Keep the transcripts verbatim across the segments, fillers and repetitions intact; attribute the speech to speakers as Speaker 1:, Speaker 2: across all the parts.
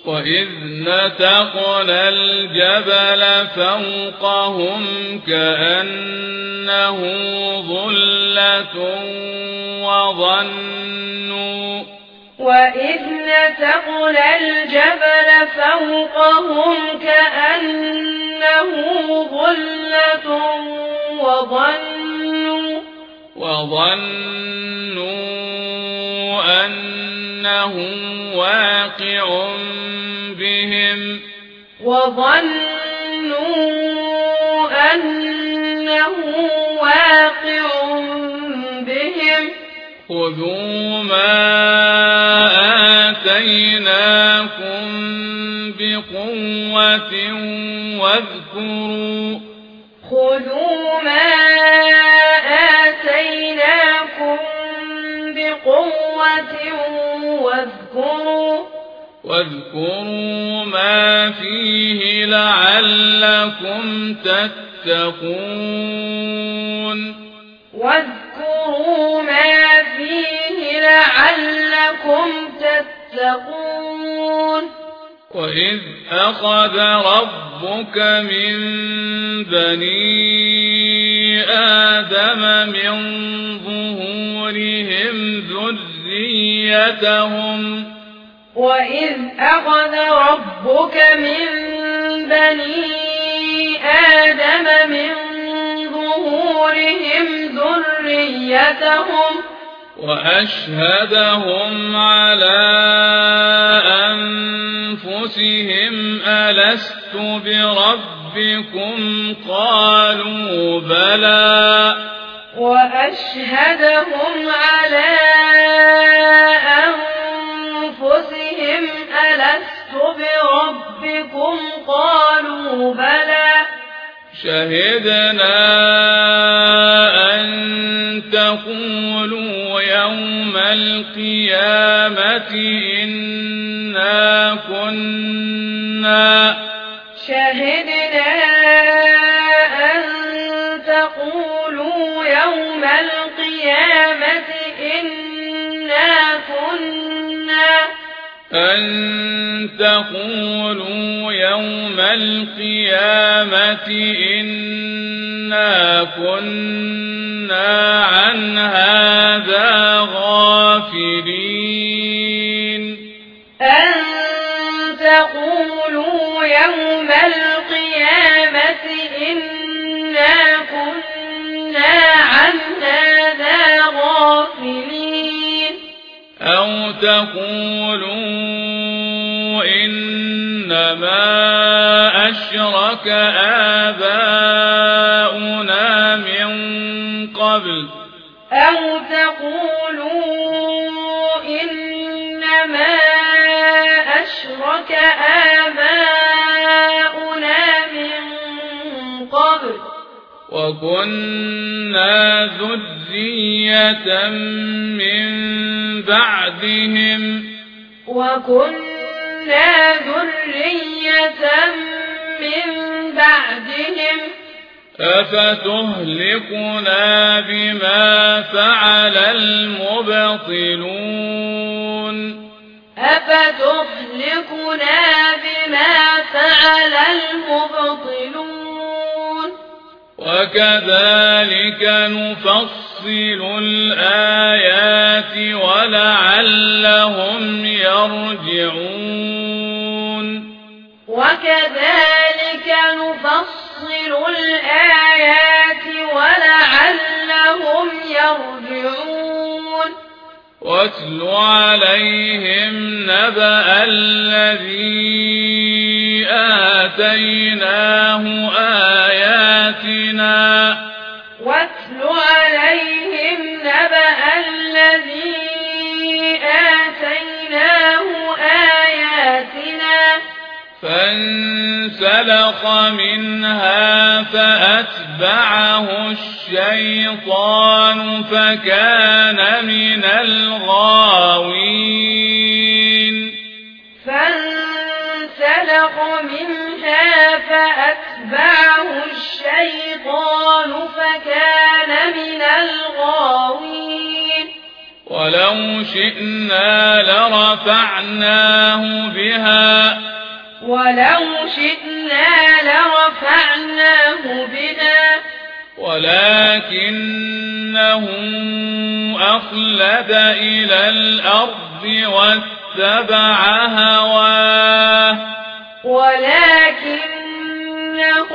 Speaker 1: وإذ نتقنا الجبل فوقهم كأنه ظلة وظنوا
Speaker 2: وإذ نتقنا الجبل فوقهم كأنه ظلة وظنوا
Speaker 1: وظنوا أنه واقع بهم
Speaker 2: وظنوا أنه واقع بهم
Speaker 1: خذوا ما آتيناكم بقوة واذكروا
Speaker 2: خذوا ما آتيناكم بقوة واذكروا
Speaker 1: واذكروا ما فيه لعلكم تتقون
Speaker 2: واذكروا ما فيه لعلكم تتقون
Speaker 1: وإذ أخذ ربك من بني آدم من ظهورهم ذريتهم
Speaker 2: وإذ أخذ ربك من بني آدم من ظهورهم ذريتهم
Speaker 1: وأشهدهم على أنفسهم ألست بربكم قالوا بلى
Speaker 2: وأشهدهم على أنفسهم ألست بربكم قالوا بلى
Speaker 1: شهدنا أن تقولوا يوم القيامة إنا كنا
Speaker 2: شهدنا أن تقولوا يوم القيامة إنا كنا
Speaker 1: أن تقولوا يوم القيامة إنا كنا عن هذا غافلين
Speaker 2: أن تقولوا يوم القيامة إنا كنا عن هذا غافلين
Speaker 1: أو تقولوا إنما أشرك آباؤنا من قبل
Speaker 2: أو تقولوا إنما أشرك آباؤنا من قبل
Speaker 1: وكنا ذرية من بعدهم
Speaker 2: وكنا ذرية من بعدهم
Speaker 1: أفتهلكنا بما فعل المبطلون
Speaker 2: أفتهلكنا بما فعل المبطلون
Speaker 1: وكذلك نفصل الآيات ولعلهم يرجعون
Speaker 2: وكذلك نفصل الآيات ولعلهم يرجعون
Speaker 1: واتل عليهم نبأ الذي آتيناه آياتنا
Speaker 2: واتل عليهم نبأ الذي آتيناه آياتنا
Speaker 1: فانسلخ منها فأتبعه الشيطان فكان من الغاوين
Speaker 2: فانسلخ منها فأتبعه الشيطان فكان من الغاوين
Speaker 1: ولو شئنا لرفعناه بها
Speaker 2: ولو شئنا لرفعناه بها
Speaker 1: ولكنه أخلد إلى الأرض واتبع هواه
Speaker 2: ولكنه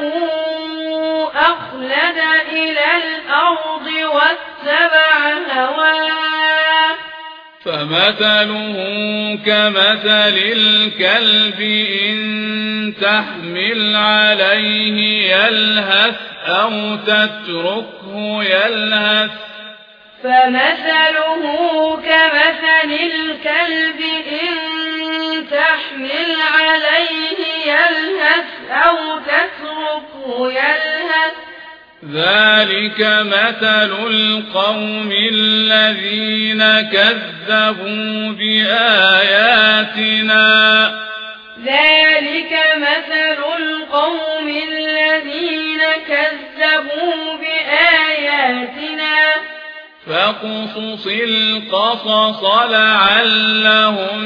Speaker 2: أخلد إلى الأرض واتبع هواه
Speaker 1: فمثله كمثل الكلب إن تحمل عليه يلهث أو تتركه يلهث
Speaker 2: فمثله كمثل الكلب إن تحمل عليه يلهث أو تتركه يلهث
Speaker 1: ذلك مثل القوم الذين كذبوا بآياتنا
Speaker 2: ذلك مثل القوم الذين كذبوا بآياتنا
Speaker 1: فاقصص القصص لعلهم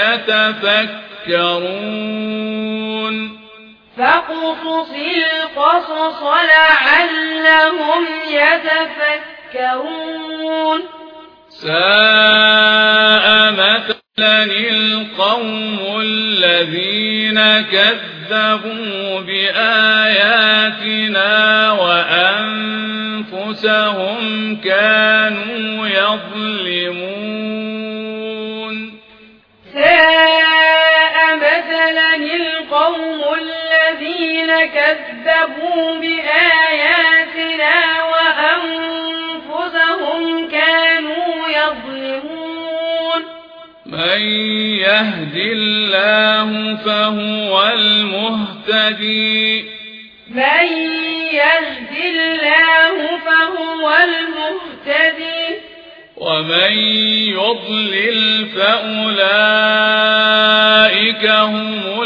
Speaker 1: يتفكرون
Speaker 2: فاقصص القصص لعلهم يتفكرون
Speaker 1: ساء مثلا القوم الذين كذبوا بآياتنا وأنفسهم كانوا يظلمون
Speaker 2: ساء مثلا القوم الذين كذبوا بآياتنا وأنفسهم كانوا يظلمون
Speaker 1: من يهد الله فهو المهتدي
Speaker 2: من يهد الله فهو المهتدي
Speaker 1: ومن يضلل فأولئك هم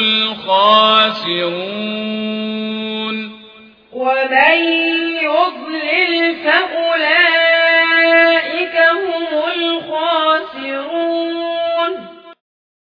Speaker 1: الخاسرون
Speaker 2: ومن يضلل فأولئك هم الخاسرون